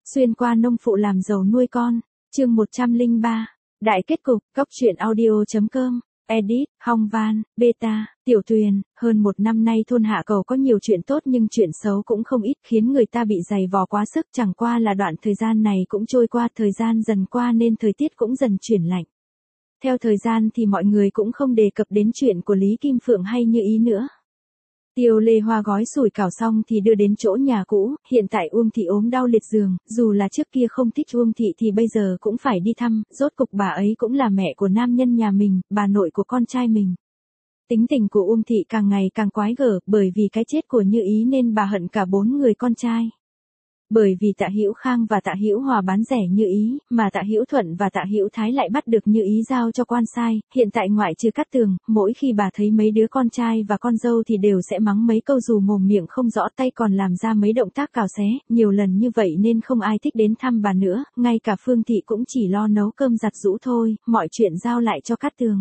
Xuyên qua nông phụ làm giàu nuôi con, chương 103, đại kết cục, góc truyện audio.com, edit, Hong Van, Beta, Tiểu Tuyền, hơn một năm nay thôn Hạ Cầu có nhiều chuyện tốt nhưng chuyện xấu cũng không ít khiến người ta bị dày vò quá sức, chẳng qua là đoạn thời gian này cũng trôi qua, thời gian dần qua nên thời tiết cũng dần chuyển lạnh. Theo thời gian thì mọi người cũng không đề cập đến chuyện của Lý Kim Phượng hay Như Ý nữa. Tiêu Lê Hoa gói sủi cảo xong thì đưa đến chỗ nhà cũ, hiện tại Uông Thị ốm đau liệt giường, dù là trước kia không thích Uông Thị thì bây giờ cũng phải đi thăm, rốt cục bà ấy cũng là mẹ của nam nhân nhà mình, bà nội của con trai mình. Tính tình của Uông Thị càng ngày càng quái gở, bởi vì cái chết của Như Ý nên bà hận cả 4 người con trai. Bởi vì Tạ Hữu Khang và Tạ Hữu Hòa bán rẻ Như Ý, mà Tạ Hữu Thuận và Tạ Hữu Thái lại bắt được Như Ý giao cho quan sai, hiện tại ngoại trừ Cát Tường, mỗi khi bà thấy mấy đứa con trai và con dâu thì đều sẽ mắng mấy câu dù mồm miệng không rõ, tay còn làm ra mấy động tác cào xé, nhiều lần như vậy nên không ai thích đến thăm bà nữa, ngay cả Phương Thị cũng chỉ lo nấu cơm giặt giũ thôi, mọi chuyện giao lại cho Cát Tường.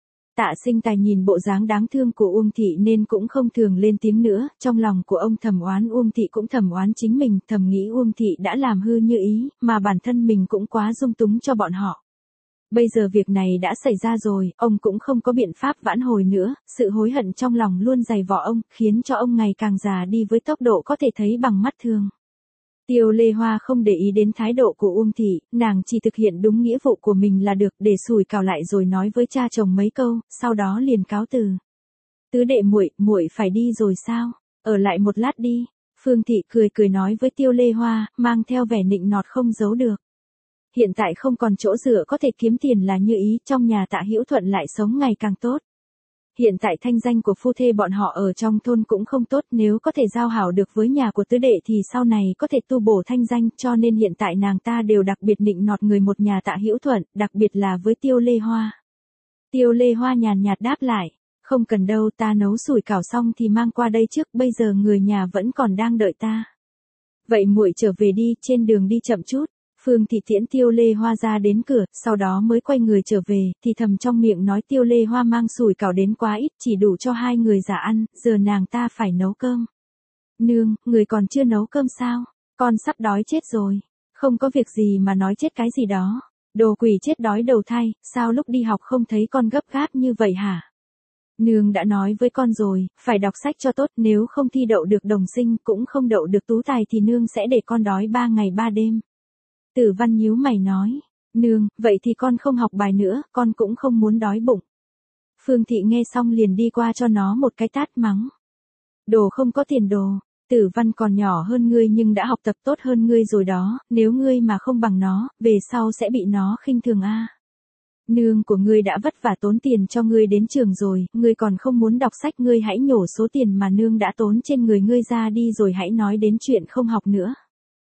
Tạ Sinh Tài nhìn bộ dáng đáng thương của Uông Thị nên cũng không thường lên tiếng nữa, trong lòng của ông thầm oán Uông Thị cũng thầm oán chính mình, thầm nghĩ Uông Thị đã làm hư Như Ý, mà bản thân mình cũng quá dung túng cho bọn họ. Bây giờ việc này đã xảy ra rồi, ông cũng không có biện pháp vãn hồi nữa, sự hối hận trong lòng luôn dày vò ông, khiến cho ông ngày càng già đi với tốc độ có thể thấy bằng mắt thường. Tiêu Lê Hoa không để ý đến thái độ của Uông Thị, nàng chỉ thực hiện đúng nghĩa vụ của mình là được, để sủi cảo lại rồi nói với cha chồng mấy câu, sau đó liền cáo từ. Tứ đệ muội phải đi rồi sao? Ở lại một lát đi. Phương Thị cười nói với Tiêu Lê Hoa, mang theo vẻ nịnh nọt không giấu được. Hiện tại không còn chỗ dựa có thể kiếm tiền là Như Ý, trong nhà Tạ Hữu Thuận lại sống ngày càng tốt. Hiện tại thanh danh của phu thê bọn họ ở trong thôn cũng không tốt, nếu có thể giao hảo được với nhà của tứ đệ thì sau này có thể tu bổ thanh danh, cho nên hiện tại nàng ta đều đặc biệt nịnh nọt người một nhà Tạ Hữu Thuận, đặc biệt là với Tiêu Lê Hoa. Tiêu Lê Hoa nhàn nhạt đáp lại, không cần đâu, ta nấu sủi cảo xong thì mang qua đây trước, bây giờ người nhà vẫn còn đang đợi ta. Vậy muội trở về đi, trên đường đi chậm chút. Phương Thị tiễn Tiêu Lê Hoa ra đến cửa, sau đó mới quay người trở về, thì thầm trong miệng nói Tiêu Lê Hoa mang sủi cảo đến quá ít, chỉ đủ cho 2 người già ăn, giờ nàng ta phải nấu cơm. Nương, người còn chưa nấu cơm sao? Con sắp đói chết rồi. Không có việc gì mà nói chết cái gì đó. Đồ quỷ chết đói đầu thai, sao lúc đi học không thấy con gấp gáp như vậy hả? Nương đã nói với con rồi, phải đọc sách cho tốt, nếu không thi đậu được đồng sinh, cũng không đậu được tú tài thì nương sẽ để con đói 3 ngày 3 đêm. Tử Văn nhíu mày nói, nương, vậy thì con không học bài nữa, con cũng không muốn đói bụng. Phương Thị nghe xong liền đi qua cho nó một cái tát mắng. Đồ không có tiền đồ, Tử Văn còn nhỏ hơn ngươi nhưng đã học tập tốt hơn ngươi rồi đó, nếu ngươi mà không bằng nó, về sau sẽ bị nó khinh thường a. Nương của ngươi đã vất vả tốn tiền cho ngươi đến trường rồi, ngươi còn không muốn đọc sách, ngươi hãy nhổ số tiền mà nương đã tốn trên người ngươi ra đi rồi hãy nói đến chuyện không học nữa.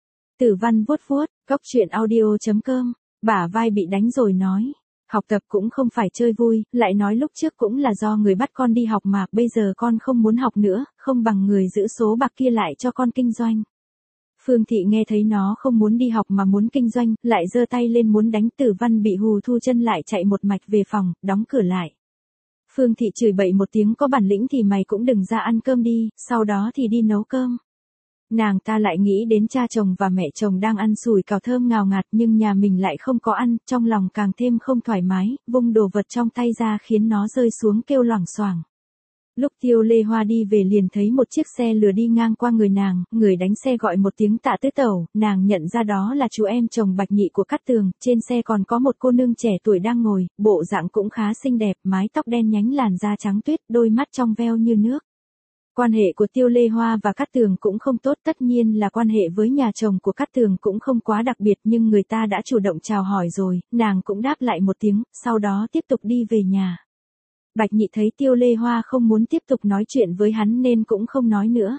Tử Văn vuốt vuốt, góc truyện audio.com, bả vai bị đánh rồi nói, học tập cũng không phải chơi vui, lại nói lúc trước cũng là do người bắt con đi học mà, bây giờ con không muốn học nữa, không bằng người giữ số bạc kia lại cho con kinh doanh. Phương Thị nghe thấy nó không muốn đi học mà muốn kinh doanh, lại giơ tay lên muốn đánh. Tử Văn bị hù thu chân lại chạy một mạch về phòng, đóng cửa lại. Phương Thị chửi bậy một tiếng, có bản lĩnh thì mày cũng đừng ra ăn cơm đi, sau đó thì đi nấu cơm. Nàng ta lại nghĩ đến cha chồng và mẹ chồng đang ăn sủi cảo thơm ngào ngạt nhưng nhà mình lại không có ăn, trong lòng càng thêm không thoải mái, vung đồ vật trong tay ra khiến nó rơi xuống kêu loảng xoảng. Lúc Tiêu Lê Hoa đi về liền thấy một chiếc xe lừa đi ngang qua người nàng, người đánh xe gọi một tiếng Tạ Tứ Tẩu, nàng nhận ra đó là chú em chồng Bạch Nhị của Cát Tường, trên xe còn có một cô nương trẻ tuổi đang ngồi, bộ dạng cũng khá xinh đẹp, mái tóc đen nhánh, làn da trắng tuyết, đôi mắt trong veo như nước. Quan hệ của Tiêu Lê Hoa và Cát Tường cũng không tốt, tất nhiên là quan hệ với nhà chồng của Cát Tường cũng không quá đặc biệt, nhưng người ta đã chủ động chào hỏi rồi, nàng cũng đáp lại một tiếng, sau đó tiếp tục đi về nhà. Bạch Nhị thấy Tiêu Lê Hoa không muốn tiếp tục nói chuyện với hắn nên cũng không nói nữa.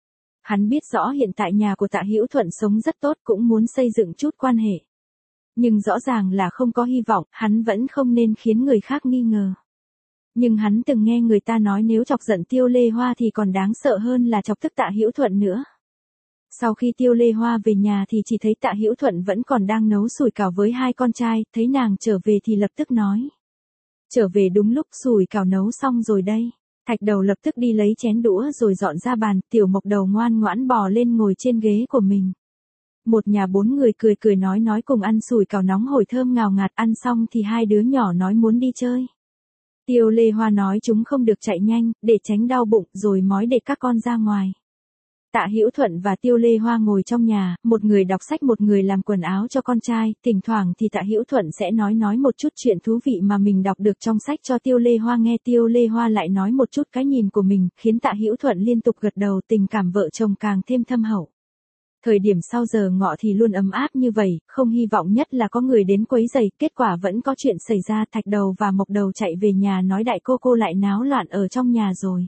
Hắn biết rõ hiện tại nhà của Tạ Hữu Thuận sống rất tốt, cũng muốn xây dựng chút quan hệ. Nhưng rõ ràng là không có hy vọng, hắn vẫn không nên khiến người khác nghi ngờ. Nhưng hắn từng nghe người ta nói nếu chọc giận Tiêu Lê Hoa thì còn đáng sợ hơn là chọc tức Tạ Hữu Thuận nữa. Sau khi Tiêu Lê Hoa về nhà thì chỉ thấy Tạ Hữu Thuận vẫn còn đang nấu sủi cảo với 2 con trai, thấy nàng trở về thì lập tức nói. Trở về đúng lúc, sủi cảo nấu xong rồi đây. Thạch Đầu lập tức đi lấy chén đũa rồi dọn ra bàn, Tiểu Mộc Đầu ngoan ngoãn bò lên ngồi trên ghế của mình. Một nhà 4 người cười cười nói cùng ăn sủi cảo nóng hổi thơm ngào ngạt, ăn xong thì hai đứa nhỏ nói muốn đi chơi. Tiêu Lê Hoa nói chúng không được chạy nhanh, để tránh đau bụng, rồi mói để các con ra ngoài. Tạ Hữu Thuận và Tiêu Lê Hoa ngồi trong nhà, một người đọc sách một người làm quần áo cho con trai, thỉnh thoảng thì Tạ Hữu Thuận sẽ nói một chút chuyện thú vị mà mình đọc được trong sách cho Tiêu Lê Hoa nghe. Tiêu Lê Hoa lại nói một chút cái nhìn của mình, khiến Tạ Hữu Thuận liên tục gật đầu, tình cảm vợ chồng càng thêm thâm hậu. Thời điểm sau giờ ngọ thì luôn ấm áp như vậy, không hy vọng nhất là có người đến quấy rầy, kết quả vẫn có chuyện xảy ra. Thạch Đầu và Mộc Đầu chạy về nhà nói đại cô lại náo loạn ở trong nhà rồi.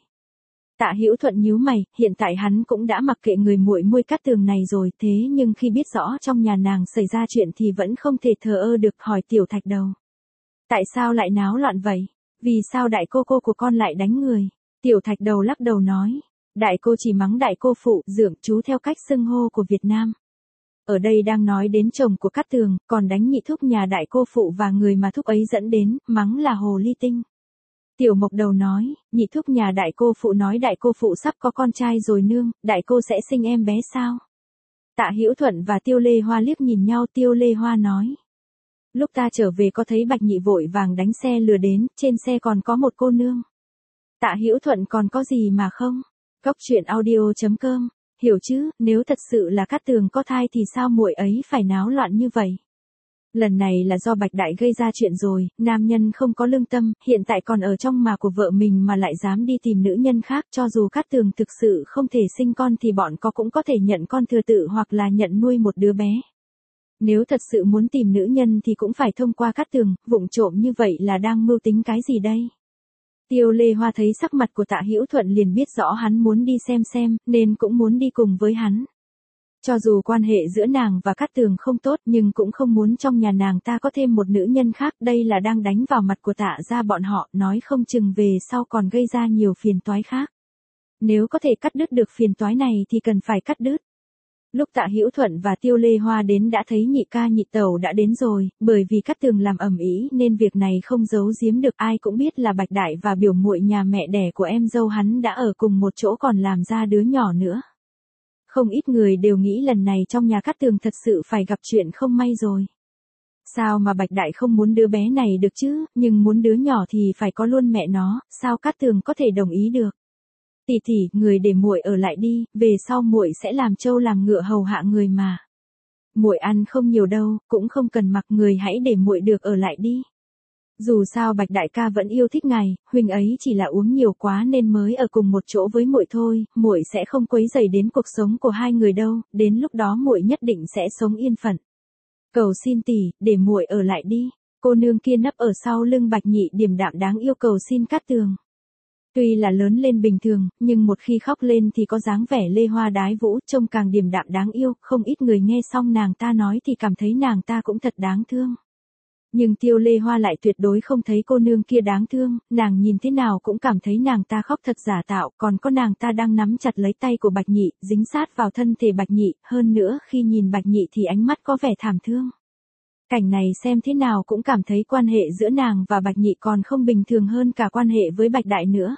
Tạ Hữu Thuận nhíu mày, hiện tại hắn cũng đã mặc kệ người muội muội Cát Tường này rồi, thế nhưng khi biết rõ trong nhà nàng xảy ra chuyện thì vẫn không thể thờ ơ được, hỏi tiểu Thạch Đầu. Tại sao lại náo loạn vậy? Vì sao đại cô của con lại đánh người? Tiểu Thạch Đầu lắc đầu nói. Đại cô chỉ mắng đại cô phụ, dượng chú theo cách xưng hô của Việt Nam. Ở đây đang nói đến chồng của Cát Tường, còn đánh nhị thúc nhà đại cô phụ và người mà thúc ấy dẫn đến, mắng là hồ ly tinh. Tiểu Mộc Đầu nói, nhị thúc nhà đại cô phụ nói đại cô phụ sắp có con trai rồi nương, đại cô sẽ sinh em bé sao? Tạ Hữu Thuận và Tiêu Lê Hoa liếc nhìn nhau. Tiêu Lê Hoa nói. Lúc ta trở về có thấy Bạch Nhị vội vàng đánh xe lừa đến, trên xe còn có một cô nương. Tạ Hữu Thuận còn có gì mà không? Cóc truyện audio.com, hiểu chứ, nếu thật sự là Cát Tường có thai thì sao muội ấy phải náo loạn như vậy? Lần này là do Bạch Đại gây ra chuyện rồi, nam nhân không có lương tâm, hiện tại còn ở trong mà của vợ mình mà lại dám đi tìm nữ nhân khác, cho dù Cát Tường thực sự không thể sinh con thì bọn có cũng có thể nhận con thừa tự hoặc là nhận nuôi một đứa bé. Nếu thật sự muốn tìm nữ nhân thì cũng phải thông qua Cát Tường, vụng trộm như vậy là đang mưu tính cái gì đây? Tiêu Lê Hoa thấy sắc mặt của Tạ Hữu Thuận liền biết rõ hắn muốn đi xem, nên cũng muốn đi cùng với hắn. Cho dù quan hệ giữa nàng và Cát Tường không tốt nhưng cũng không muốn trong nhà nàng ta có thêm một nữ nhân khác, đây là đang đánh vào mặt của Tạ gia bọn họ, nói không chừng về sau còn gây ra nhiều phiền toái khác. Nếu có thể cắt đứt được phiền toái này thì cần phải cắt đứt. Lúc Tạ Hữu Thuận và Tiêu Lê Hoa đến đã thấy nhị ca nhị tẩu đã đến rồi, bởi vì Cát Tường làm ầm ĩ nên việc này không giấu giếm được, ai cũng biết là Bạch Đại và biểu muội nhà mẹ đẻ của em dâu hắn đã ở cùng một chỗ còn làm ra đứa nhỏ nữa. Không ít người đều nghĩ lần này trong nhà Cát Tường thật sự phải gặp chuyện không may rồi. Sao mà Bạch Đại không muốn đứa bé này được chứ, nhưng muốn đứa nhỏ thì phải có luôn mẹ nó, sao Cát Tường có thể đồng ý được? Tỷ, người để muội ở lại đi, về sau muội sẽ làm trâu làm ngựa hầu hạ người mà. Muội ăn không nhiều đâu, cũng không cần mặc, người hãy để muội được ở lại đi. Dù sao Bạch Đại ca vẫn yêu thích ngài, huynh ấy chỉ là uống nhiều quá nên mới ở cùng một chỗ với muội thôi, muội sẽ không quấy rầy đến cuộc sống của hai người đâu, đến lúc đó muội nhất định sẽ sống yên phận. Cầu xin tỷ, để muội ở lại đi. Cô nương kia nấp ở sau lưng Bạch Nhị điềm đạm đáng yêu cầu xin Cát Tường. Tuy là lớn lên bình thường, nhưng một khi khóc lên thì có dáng vẻ lê hoa đái vũ, trông càng điềm đạm đáng yêu, không ít người nghe xong nàng ta nói thì cảm thấy nàng ta cũng thật đáng thương. Nhưng Tiêu Lê Hoa lại tuyệt đối không thấy cô nương kia đáng thương, nàng nhìn thế nào cũng cảm thấy nàng ta khóc thật giả tạo, còn có nàng ta đang nắm chặt lấy tay của Bạch Nhị, dính sát vào thân thể Bạch Nhị, hơn nữa khi nhìn Bạch Nhị thì ánh mắt có vẻ thảm thương. Cảnh này xem thế nào cũng cảm thấy quan hệ giữa nàng và Bạch Nhị còn không bình thường hơn cả quan hệ với Bạch Đại nữa.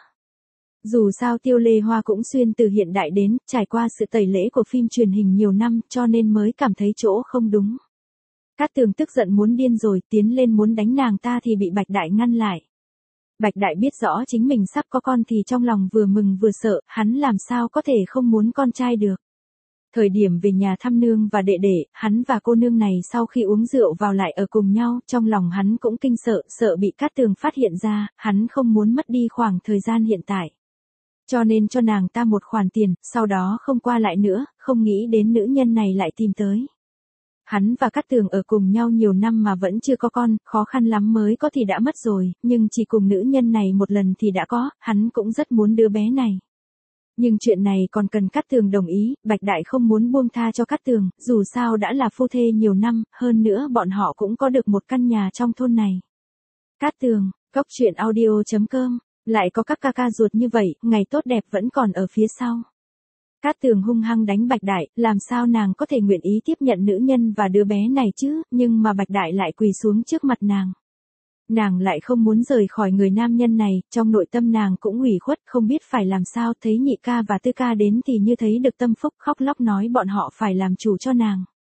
Dù sao Tiêu Lê Hoa cũng xuyên từ hiện đại đến, trải qua sự tẩy lễ của phim truyền hình nhiều năm cho nên mới cảm thấy chỗ không đúng. Cát Tường tức giận muốn điên rồi, tiến lên muốn đánh nàng ta thì bị Bạch Đại ngăn lại. Bạch Đại biết rõ chính mình sắp có con thì trong lòng vừa mừng vừa sợ, hắn làm sao có thể không muốn con trai được. Thời điểm về nhà thăm nương và đệ đệ, hắn và cô nương này sau khi uống rượu vào lại ở cùng nhau, trong lòng hắn cũng kinh sợ bị Cát Tường phát hiện ra, hắn không muốn mất đi khoảng thời gian hiện tại. Cho nên cho nàng ta một khoản tiền, sau đó không qua lại nữa, không nghĩ đến nữ nhân này lại tìm tới. Hắn và Cát Tường ở cùng nhau nhiều năm mà vẫn chưa có con, khó khăn lắm mới có thì đã mất rồi, nhưng chỉ cùng nữ nhân này một lần thì đã có, hắn cũng rất muốn đứa bé này. Nhưng chuyện này còn cần Cát Tường đồng ý, Bạch Đại không muốn buông tha cho Cát Tường, dù sao đã là phu thê nhiều năm, hơn nữa bọn họ cũng có được một căn nhà trong thôn này. Cát Tường, cóc truyện audio.com, lại có các ca ca ruột như vậy, ngày tốt đẹp vẫn còn ở phía sau. Cát Tường hung hăng đánh Bạch Đại, làm sao nàng có thể nguyện ý tiếp nhận nữ nhân và đứa bé này chứ, nhưng mà Bạch Đại lại quỳ xuống trước mặt nàng. Nàng lại không muốn rời khỏi người nam nhân này, trong nội tâm nàng cũng ủy khuất, không biết phải làm sao, thấy nhị ca và tư ca đến thì như thấy được tâm phúc, khóc lóc nói bọn họ phải làm chủ cho nàng.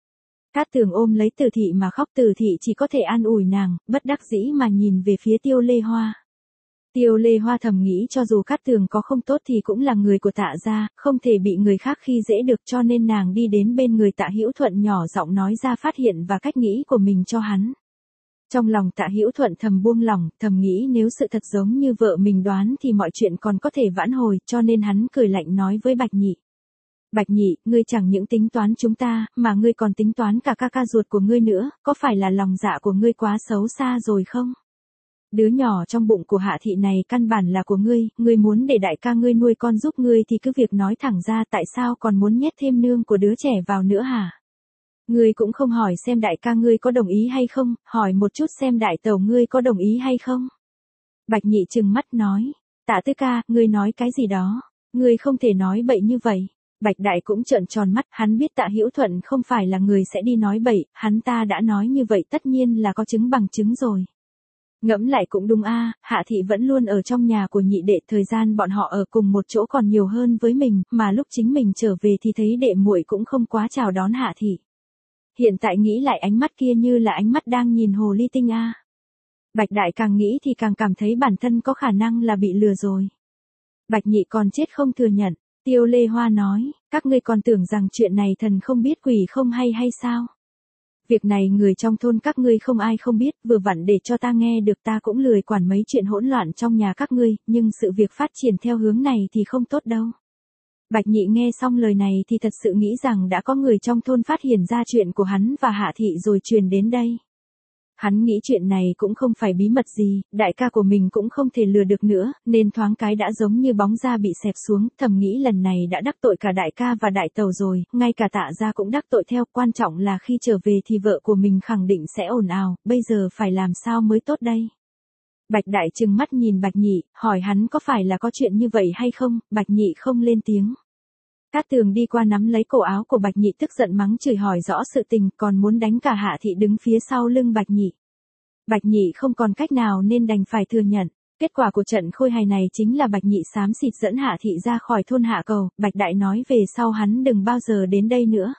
Cát Tường ôm lấy Từ Thị mà khóc, Từ Thị chỉ có thể an ủi nàng, bất đắc dĩ mà nhìn về phía Tiêu Lê Hoa. Tiêu Lê Hoa thầm nghĩ cho dù Cát Tường có không tốt thì cũng là người của Tạ gia, không thể bị người khác khi dễ được, cho nên nàng đi đến bên người Tạ Hữu Thuận nhỏ giọng nói ra phát hiện và cách nghĩ của mình cho hắn. Trong lòng Tạ Hữu Thuận thầm buông lỏng, thầm nghĩ nếu sự thật giống như vợ mình đoán thì mọi chuyện còn có thể vãn hồi, cho nên hắn cười lạnh nói với Bạch Nhị. Bạch Nhị, ngươi chẳng những tính toán chúng ta, mà ngươi còn tính toán cả ca ca ruột của ngươi nữa, có phải là lòng dạ của ngươi quá xấu xa rồi không? Đứa nhỏ trong bụng của Hạ Thị này căn bản là của ngươi muốn để đại ca ngươi nuôi con giúp ngươi thì cứ việc nói thẳng ra, tại sao còn muốn nhét thêm nương của đứa trẻ vào nữa hả? Ngươi cũng không hỏi xem đại ca ngươi có đồng ý hay không, hỏi một chút xem đại tẩu ngươi có đồng ý hay không? Bạch Nhị trừng mắt nói, Tạ Tứ ca, ngươi nói cái gì đó, ngươi không thể nói bậy như vậy. Bạch Đại cũng trợn tròn mắt, hắn biết Tạ Hữu Thuận không phải là người sẽ đi nói bậy, hắn ta đã nói như vậy tất nhiên là có chứng bằng chứng rồi. Ngẫm lại cũng đúng a, Hạ Thị vẫn luôn ở trong nhà của nhị đệ, thời gian bọn họ ở cùng một chỗ còn nhiều hơn với mình, mà lúc chính mình trở về thì thấy đệ muội cũng không quá chào đón Hạ Thị. Hiện tại nghĩ lại ánh mắt kia như là ánh mắt đang nhìn hồ ly tinh a. Bạch Đại càng nghĩ thì càng cảm thấy bản thân có khả năng là bị lừa rồi. Bạch Nhị còn chết không thừa nhận. Tiêu Lê Hoa nói, các ngươi còn tưởng rằng chuyện này thần không biết quỷ không hay sao? Việc này người trong thôn các ngươi không ai không biết, vừa vặn để cho ta nghe được, ta cũng lười quản mấy chuyện hỗn loạn trong nhà các ngươi, nhưng sự việc phát triển theo hướng này thì không tốt đâu. Bạch Nhị nghe xong lời này thì thật sự nghĩ rằng đã có người trong thôn phát hiện ra chuyện của hắn và Hạ Thị rồi truyền đến đây. Hắn nghĩ chuyện này cũng không phải bí mật gì, đại ca của mình cũng không thể lừa được nữa, nên thoáng cái đã giống như bóng da bị xẹp xuống, thầm nghĩ lần này đã đắc tội cả đại ca và đại tẩu rồi, ngay cả Tạ gia cũng đắc tội theo, quan trọng là khi trở về thì vợ của mình khẳng định sẽ ồn ào, bây giờ phải làm sao mới tốt đây? Bạch Đại trừng mắt nhìn Bạch Nhị, hỏi hắn có phải là có chuyện như vậy hay không, Bạch Nhị không lên tiếng. Cát Tường đi qua nắm lấy cổ áo của Bạch Nhị tức giận mắng chửi hỏi rõ sự tình, còn muốn đánh cả Hạ Thị đứng phía sau lưng Bạch Nhị. Bạch Nhị không còn cách nào nên đành phải thừa nhận. Kết quả của trận khôi hài này chính là Bạch Nhị xám xịt dẫn Hạ Thị ra khỏi thôn Hạ Cầu, Bạch Đại nói về sau hắn đừng bao giờ đến đây nữa.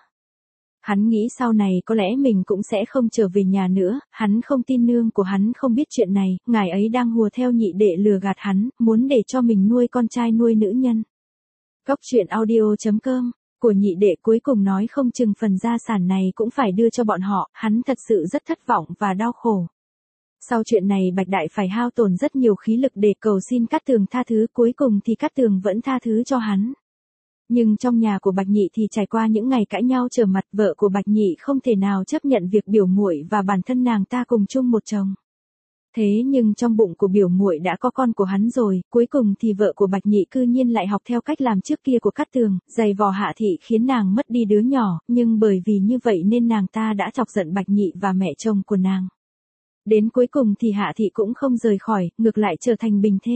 Hắn nghĩ sau này có lẽ mình cũng sẽ không trở về nhà nữa, hắn không tin nương của hắn không biết chuyện này, ngài ấy đang hùa theo nhị đệ lừa gạt hắn, muốn để cho mình nuôi con trai nuôi nữ nhân. Góc truyện audio.com của nhị đệ cuối cùng nói không chừng phần gia sản này cũng phải đưa cho bọn họ, hắn thật sự rất thất vọng và đau khổ. Sau chuyện này Bạch Đại phải hao tổn rất nhiều khí lực để cầu xin Cát Tường tha thứ, cuối cùng thì Cát Tường vẫn tha thứ cho hắn. Nhưng trong nhà của Bạch Nhị thì trải qua những ngày cãi nhau trở mặt, vợ của Bạch Nhị không thể nào chấp nhận việc biểu muội và bản thân nàng ta cùng chung một chồng. Thế nhưng trong bụng của biểu muội đã có con của hắn rồi, cuối cùng thì vợ của Bạch Nhị cư nhiên lại học theo cách làm trước kia của Cát Tường, giày vò Hạ Thị khiến nàng mất đi đứa nhỏ, nhưng bởi vì như vậy nên nàng ta đã chọc giận Bạch Nhị và mẹ chồng của nàng. Đến cuối cùng thì Hạ Thị cũng không rời khỏi, ngược lại trở thành bình thê.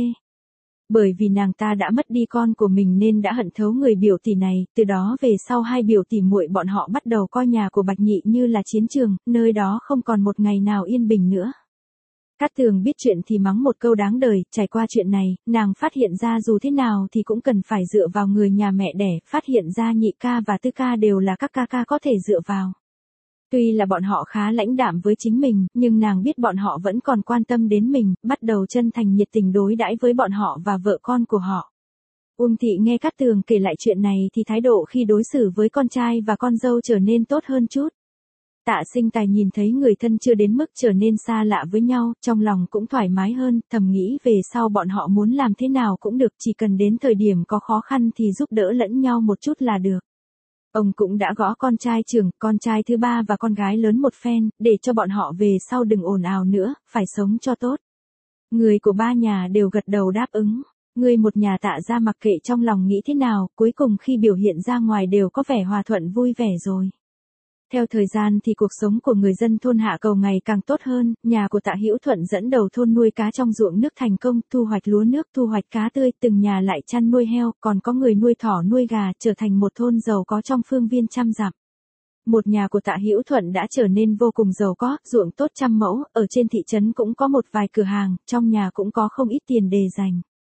Bởi vì nàng ta đã mất đi con của mình nên đã hận thấu người biểu tỷ này, từ đó về sau hai biểu tỷ muội bọn họ bắt đầu coi nhà của Bạch Nhị như là chiến trường, nơi đó không còn một ngày nào yên bình nữa. Cát Tường biết chuyện thì mắng một câu đáng đời, trải qua chuyện này, nàng phát hiện ra dù thế nào thì cũng cần phải dựa vào người nhà mẹ đẻ, phát hiện ra nhị ca và tứ ca đều là các ca ca có thể dựa vào. Tuy là bọn họ khá lãnh đạm với chính mình, nhưng nàng biết bọn họ vẫn còn quan tâm đến mình, bắt đầu chân thành nhiệt tình đối đãi với bọn họ và vợ con của họ. Uông Thị nghe Cát Tường kể lại chuyện này thì thái độ khi đối xử với con trai và con dâu trở nên tốt hơn chút. Tạ Sinh Tài nhìn thấy người thân chưa đến mức trở nên xa lạ với nhau, trong lòng cũng thoải mái hơn, thầm nghĩ về sau bọn họ muốn làm thế nào cũng được, chỉ cần đến thời điểm có khó khăn thì giúp đỡ lẫn nhau một chút là được. Ông cũng đã gõ con trai trưởng, con trai thứ ba và con gái lớn một phen, để cho bọn họ về sau đừng ồn ào nữa, phải sống cho tốt. Người của ba nhà đều gật đầu đáp ứng. Người một nhà Tạ ra mặc kệ trong lòng nghĩ thế nào, cuối cùng khi biểu hiện ra ngoài đều có vẻ hòa thuận vui vẻ rồi. Theo thời gian thì cuộc sống của người dân thôn Hạ Cầu ngày càng tốt hơn, nhà của Tạ Hữu Thuận dẫn đầu thôn nuôi cá trong ruộng nước thành công, thu hoạch lúa nước, thu hoạch cá tươi, từng nhà lại chăn nuôi heo, còn có người nuôi thỏ nuôi gà, trở thành một thôn giàu có trong phương viên trăm dặm. Một nhà của Tạ Hữu Thuận đã trở nên vô cùng giàu có, ruộng tốt trăm mẫu, ở trên thị trấn cũng có một vài cửa hàng, trong nhà cũng có không ít tiền để dành.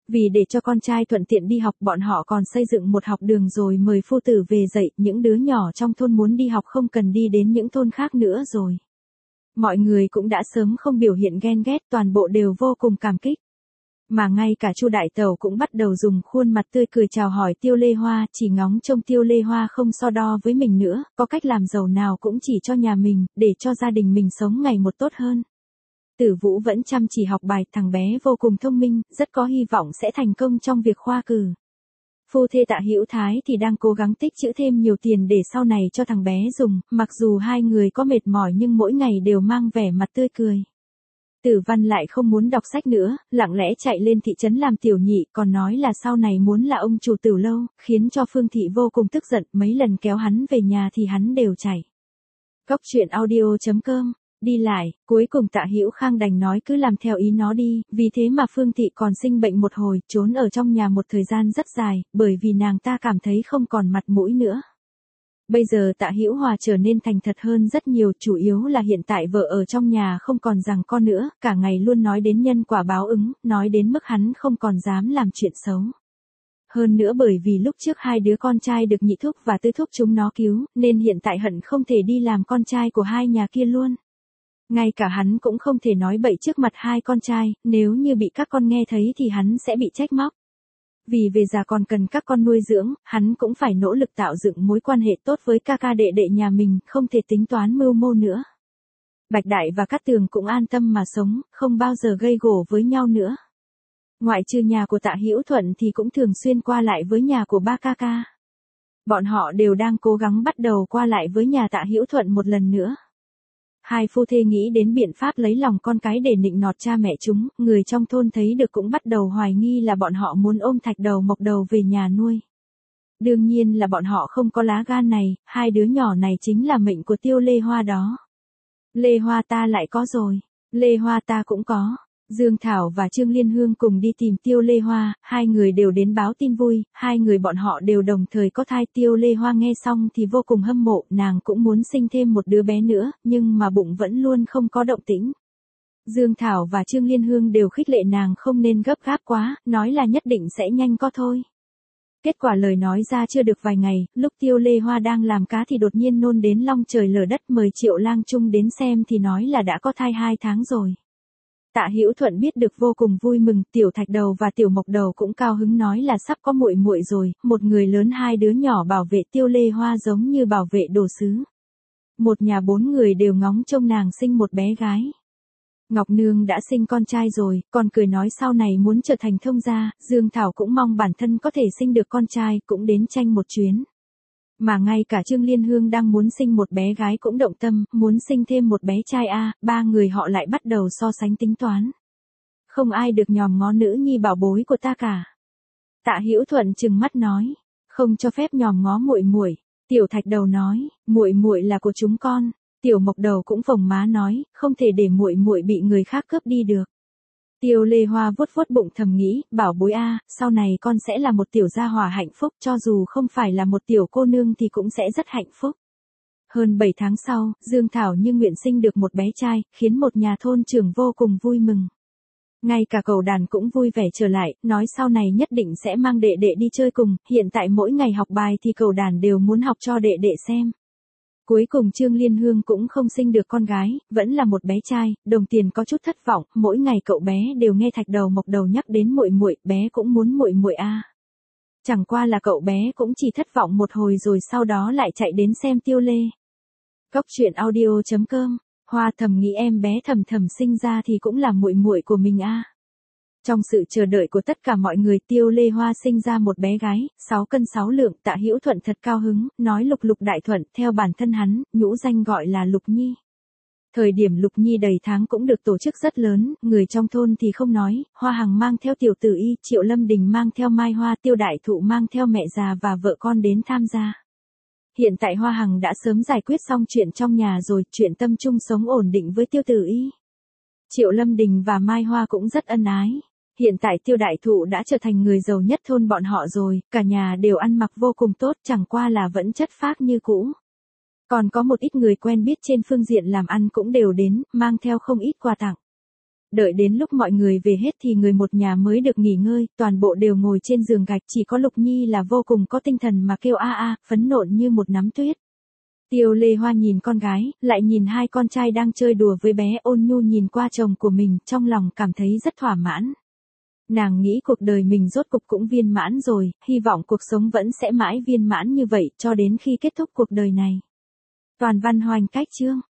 Vì để cho con trai thuận tiện đi học, bọn họ còn xây dựng một học đường rồi mời phu tử về dạy, những đứa nhỏ trong thôn muốn đi học không cần đi đến những thôn khác nữa rồi. Mọi người cũng đã sớm không biểu hiện ghen ghét, toàn bộ đều vô cùng cảm kích. Mà ngay cả Chu đại tẩu cũng bắt đầu dùng khuôn mặt tươi cười chào hỏi Tiêu Lê Hoa, chỉ ngóng trông Tiêu Lê Hoa không so đo với mình nữa, có cách làm giàu nào cũng chỉ cho nhà mình, để cho gia đình mình sống ngày một tốt hơn. Tử Vũ vẫn chăm chỉ học bài, thằng bé vô cùng thông minh, rất có hy vọng sẽ thành công trong việc khoa cử. Phu thê Tạ Hữu Thái thì đang cố gắng tích trữ thêm nhiều tiền để sau này cho thằng bé dùng, mặc dù hai người có mệt mỏi nhưng mỗi ngày đều mang vẻ mặt tươi cười. Tử Văn lại không muốn đọc sách nữa, lặng lẽ chạy lên thị trấn làm tiểu nhị, còn nói là sau này muốn là ông chủ Tử lâu, khiến cho Phương Thị vô cùng tức giận, mấy lần kéo hắn về nhà thì hắn đều chạy. Góc truyện audio.com. Đi lại, cuối cùng Tạ Hữu Khang đành nói cứ làm theo ý nó đi, vì thế mà Phương Thị còn sinh bệnh một hồi, trốn ở trong nhà một thời gian rất dài, bởi vì nàng ta cảm thấy không còn mặt mũi nữa. Bây giờ Tạ Hữu Hòa trở nên thành thật hơn rất nhiều, chủ yếu là hiện tại vợ ở trong nhà không còn giằng co nữa, cả ngày luôn nói đến nhân quả báo ứng, nói đến mức hắn không còn dám làm chuyện xấu. Hơn nữa bởi vì lúc trước hai đứa con trai được nhị thúc và tư thúc chúng nó cứu, nên hiện tại hận không thể đi làm con trai của hai nhà kia luôn. Ngay cả hắn cũng không thể nói bậy trước mặt hai con trai, nếu như bị các con nghe thấy thì hắn sẽ bị trách móc. Vì về già còn cần các con nuôi dưỡng, hắn cũng phải nỗ lực tạo dựng mối quan hệ tốt với ca ca đệ đệ nhà mình, không thể tính toán mưu mô nữa. Bạch Đại và Cát Tường cũng an tâm mà sống, không bao giờ gây gổ với nhau nữa. Ngoại trừ nhà của Tạ Hữu Thuận thì cũng thường xuyên qua lại với nhà của ba ca ca. Bọn họ đều đang cố gắng bắt đầu qua lại với nhà Tạ Hữu Thuận một lần nữa. Hai phu thê nghĩ đến biện pháp lấy lòng con cái để nịnh nọt cha mẹ chúng, người trong thôn thấy được cũng bắt đầu hoài nghi là bọn họ muốn ôm Thạch Đầu Mộc Đầu về nhà nuôi. Đương nhiên là bọn họ không có lá gan này, hai đứa nhỏ này chính là mệnh của Tiêu Lê Hoa đó. Lê Hoa ta lại có rồi, Lê Hoa ta cũng có. Dương Thảo và Trương Liên Hương cùng đi tìm Tiêu Lê Hoa, hai người đều đến báo tin vui, hai người bọn họ đều đồng thời có thai. Tiêu Lê Hoa nghe xong thì vô cùng hâm mộ, nàng cũng muốn sinh thêm một đứa bé nữa, nhưng mà bụng vẫn luôn không có động tĩnh. Dương Thảo và Trương Liên Hương đều khích lệ nàng không nên gấp gáp quá, nói là nhất định sẽ nhanh có thôi. Kết quả lời nói ra chưa được vài ngày, lúc Tiêu Lê Hoa đang làm cá thì đột nhiên nôn đến long trời lở đất, mời Triệu Lang Trung đến xem thì nói là đã có thai 2 tháng rồi. Tạ Hữu Thuận biết được vô cùng vui mừng, Tiểu Thạch Đầu và Tiểu Mộc Đầu cũng cao hứng nói là sắp có muội muội rồi, một người lớn hai đứa nhỏ bảo vệ Tiêu Lê Hoa giống như bảo vệ đồ sứ. Một nhà 4 người đều ngóng trông nàng sinh một bé gái. Ngọc Nương đã sinh con trai rồi, còn cười nói sau này muốn trở thành thông gia, Dương Thảo cũng mong bản thân có thể sinh được con trai, cũng đến tranh một chuyến. Mà ngay cả Trương Liên Hương đang muốn sinh một bé gái cũng động tâm, muốn sinh thêm một bé trai ba người họ lại bắt đầu so sánh tính toán. Không ai được nhòm ngó nữ nhi bảo bối của ta cả. Tạ Hữu Thuận trừng mắt nói, không cho phép nhòm ngó muội muội. Tiểu Thạch Đầu nói, muội muội là của chúng con. Tiểu Mộc Đầu cũng phồng má nói, không thể để muội muội bị người khác cướp đi được. Tiêu Lê Hoa vuốt vuốt bụng thầm nghĩ, bảo bối sau này con sẽ là một tiểu gia hỏa hạnh phúc, cho dù không phải là một tiểu cô nương thì cũng sẽ rất hạnh phúc. Hơn 7 tháng sau, Dương Thảo như nguyện sinh được một bé trai, khiến một nhà thôn trưởng vô cùng vui mừng. Ngay cả cậu đàn cũng vui vẻ trở lại, nói sau này nhất định sẽ mang đệ đệ đi chơi cùng, hiện tại mỗi ngày học bài thì cậu đàn đều muốn học cho đệ đệ xem. Cuối cùng Trương Liên Hương cũng không sinh được con gái, vẫn là một bé trai, Đồng Tiền có chút thất vọng, mỗi ngày cậu bé đều nghe Thạch Đầu Mộc Đầu nhắc đến muội muội, bé cũng muốn muội muội Chẳng qua là cậu bé cũng chỉ thất vọng một hồi rồi sau đó lại chạy đến xem Tiêu Lê. Góc truyện audio.com, Hoa thầm nghĩ em bé Thầm Thầm sinh ra thì cũng là muội muội của mình Trong sự chờ đợi của tất cả mọi người, Tiêu Lê Hoa sinh ra một bé gái, 6 cân 6 lượng, Tạ Hữu Thuận thật cao hứng, nói Lục Lục Đại Thuận, theo bản thân hắn, nhũ danh gọi là Lục Nhi. Thời điểm Lục Nhi đầy tháng cũng được tổ chức rất lớn, người trong thôn thì không nói, Hoa Hằng mang theo Tiểu Tử Y, Triệu Lâm Đình mang theo Mai Hoa, Tiêu Đại Thụ mang theo mẹ già và vợ con đến tham gia. Hiện tại Hoa Hằng đã sớm giải quyết xong chuyện trong nhà rồi, chuyện tâm chung sống ổn định với Tiêu Tử Y. Triệu Lâm Đình và Mai Hoa cũng rất ân ái. Hiện tại Tiêu Đại Thụ đã trở thành người giàu nhất thôn bọn họ rồi, cả nhà đều ăn mặc vô cùng tốt, chẳng qua là vẫn chất phác như cũ. Còn có một ít người quen biết trên phương diện làm ăn cũng đều đến, mang theo không ít quà tặng. Đợi đến lúc mọi người về hết thì người một nhà mới được nghỉ ngơi, toàn bộ đều ngồi trên giường gạch, chỉ có Lục Nhi là vô cùng có tinh thần mà kêu a a, phấn nộn như một nắm tuyết. Tiêu Lê Hoa nhìn con gái, lại nhìn hai con trai đang chơi đùa với bé, ôn nhu nhìn qua chồng của mình, trong lòng cảm thấy rất thỏa mãn. Nàng nghĩ cuộc đời mình rốt cục cũng viên mãn rồi, hy vọng cuộc sống vẫn sẽ mãi viên mãn như vậy cho đến khi kết thúc cuộc đời này. Toàn văn hoành cách chương.